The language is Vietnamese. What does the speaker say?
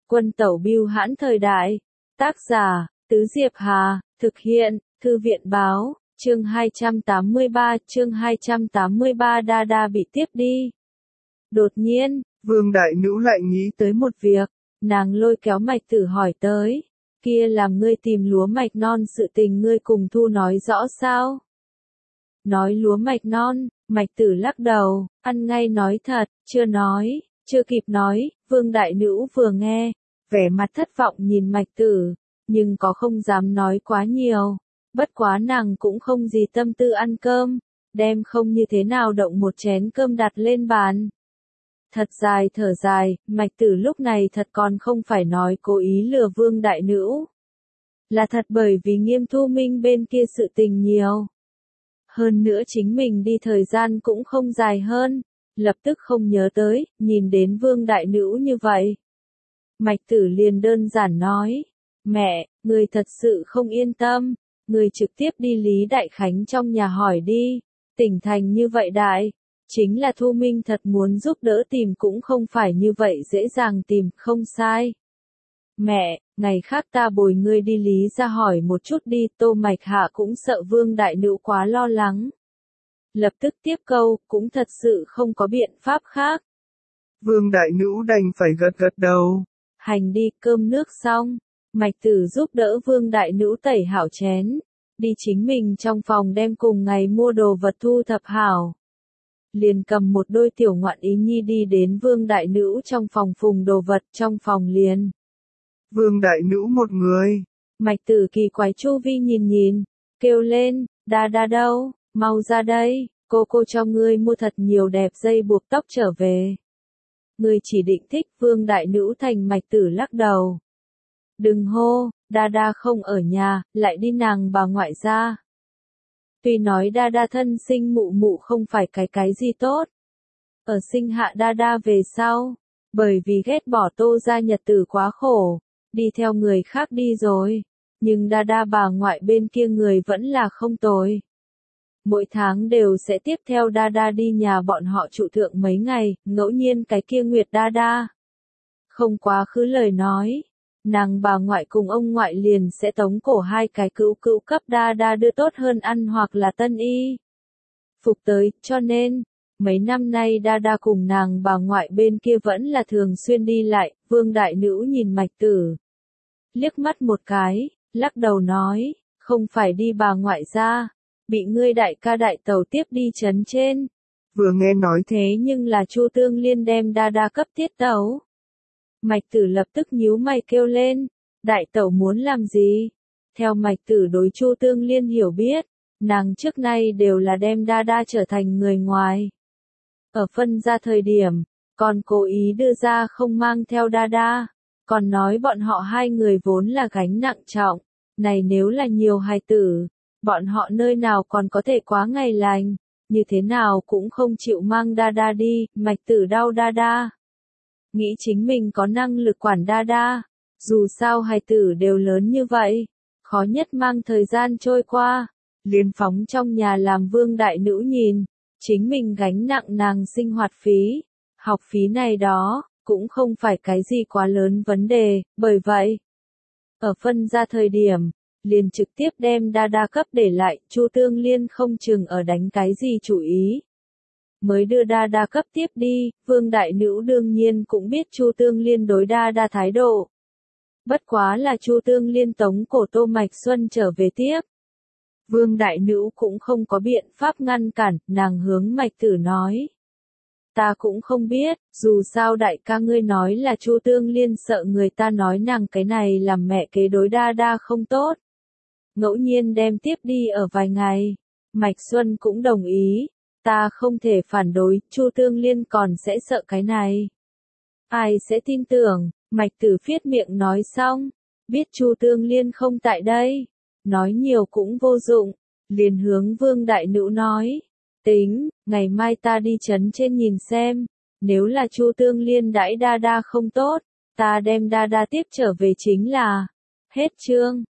Quân tẩu bưu hãn thời đại. Tác giả, Tứ Diệp Hà, thực hiện, Thư viện báo, chương 283 Đa bị tiếp đi. Đột nhiên, Vương Đại Nữ lại nghĩ tới một việc, nàng lôi kéo Mạch Tử hỏi tới, kia làm ngươi tìm lúa mạch non sự tình ngươi cùng Thu nói rõ sao? Nói lúa mạch non, Mạch Tử lắc đầu, ăn ngay nói thật, chưa kịp nói, Vương Đại Nữ vừa nghe, vẻ mặt thất vọng nhìn Mạch Tử, nhưng có không dám nói quá nhiều, bất quá nàng cũng không gì tâm tư ăn cơm, đem không như thế nào động một chén cơm đặt lên bàn. Thật dài thở dài, Mạch Tử lúc này thật còn không phải nói cố ý lừa Vương Đại Nữ. Là thật bởi vì Nghiêm Thu Minh bên kia sự tình nhiều. Hơn nữa chính mình đi thời gian cũng không dài hơn, lập tức không nhớ tới, nhìn đến Vương Đại Nữ như vậy. Mạch Tử liền đơn giản nói, mẹ, người thật sự không yên tâm, người trực tiếp đi Lý Đại Khánh trong nhà hỏi đi, tỉnh thành như vậy đại. Chính là Thu Minh thật muốn giúp đỡ tìm cũng không phải như vậy dễ dàng tìm, không sai. Mẹ, ngày khác ta bồi ngươi đi Lý ra hỏi một chút đi, Tô Mạch Hạ cũng sợ Vương Đại Nữ quá lo lắng. Lập tức tiếp câu, cũng thật sự không có biện pháp khác. Vương Đại Nữ đành phải gật đầu. Hành đi, cơm nước xong, Mạch Tử giúp đỡ Vương Đại Nữ tẩy hảo chén, đi chính mình trong phòng đem cùng ngày mua đồ vật thu thập hảo. Liền cầm một đôi tiểu ngoạn ý nhi đi đến Vương Đại Nữ trong phòng phùng đồ vật trong phòng liền. Vương Đại Nữ một người. Mạch Tử kỳ quái chu vi nhìn, kêu lên, Đa đâu, mau ra đây, cô cho ngươi mua thật nhiều đẹp dây buộc tóc trở về. Ngươi chỉ định thích Vương Đại Nữ thành Mạch Tử lắc đầu. Đừng hô, Đa không ở nhà, lại đi nàng bà ngoại ra. Tuy nói Đa thân sinh mụ không phải cái gì tốt. Ở sinh hạ Đa về sau, bởi vì ghét bỏ Tô gia nhật tử quá khổ, đi theo người khác đi rồi, nhưng Đa bà ngoại bên kia người vẫn là không tồi. Mỗi tháng đều sẽ tiếp theo Đa đi nhà bọn họ trụ thượng mấy ngày, ngẫu nhiên cái kia Nguyệt Đa. Không quá khứ lời nói. Nàng bà ngoại cùng ông ngoại liền sẽ tống cổ hai cái cữu cấp Đa đưa tốt hơn ăn hoặc là tân y phục tới, cho nên, mấy năm nay Đa cùng nàng bà ngoại bên kia vẫn là thường xuyên đi lại. Vương Đại Nữ nhìn Mạch Tử, liếc mắt một cái, lắc đầu nói, không phải đi bà ngoại ra, bị ngươi đại ca đại tẩu tiếp đi trấn trên. Vừa nghe nói thế nhưng là Chu Tương Liên đem Đa cấp tiết tấu. Mạch Tử lập tức nhíu mày kêu lên, đại tẩu muốn làm gì? Theo Mạch Tử đối Chu Tương Liên hiểu biết, nàng trước nay đều là đem Đa trở thành người ngoài. Ở phân ra thời điểm, còn cố ý đưa ra không mang theo Đa, còn nói bọn họ hai người vốn là gánh nặng trọng, này nếu là nhiều hài tử, bọn họ nơi nào còn có thể quá ngày lành, như thế nào cũng không chịu mang Đa đi. Mạch Tử đau Đa. Nghĩ chính mình có năng lực quản Đa, dù sao hài tử đều lớn như vậy, khó nhất mang thời gian trôi qua, liền phóng trong nhà làm Vương Đại Nữ nhìn, chính mình gánh nặng nàng sinh hoạt phí, học phí này đó, cũng không phải cái gì quá lớn vấn đề, bởi vậy, ở phân ra thời điểm, liền trực tiếp đem Đa cấp để lại, Chu Tương Liên không chừng ở đánh cái gì chủ ý. Mới đưa Đa cấp tiếp đi, Vương Đại Nữ đương nhiên cũng biết Chu Tương Liên đối Đa thái độ. Bất quá là Chu Tương Liên tống cổ Tô Mạch Xuân trở về tiếp. Vương Đại Nữ cũng không có biện pháp ngăn cản, nàng hướng Mạch Tử nói. Ta cũng không biết, dù sao đại ca ngươi nói là Chu Tương Liên sợ người ta nói nàng cái này làm mẹ kế đối Đa không tốt. Ngẫu nhiên đem tiếp đi ở vài ngày. Mạch Xuân cũng đồng ý. Ta không thể phản đối, Chu Tương Liên còn sẽ sợ cái này. Ai sẽ tin tưởng? Mạch Tử phiết miệng nói xong, biết Chu Tương Liên không tại đây, nói nhiều cũng vô dụng, liền hướng Vương Đại Nữ nói, tính, ngày mai ta đi trấn trên nhìn xem, nếu là Chu Tương Liên đãi Đa không tốt, ta đem Đa tiếp trở về chính là, hết chương.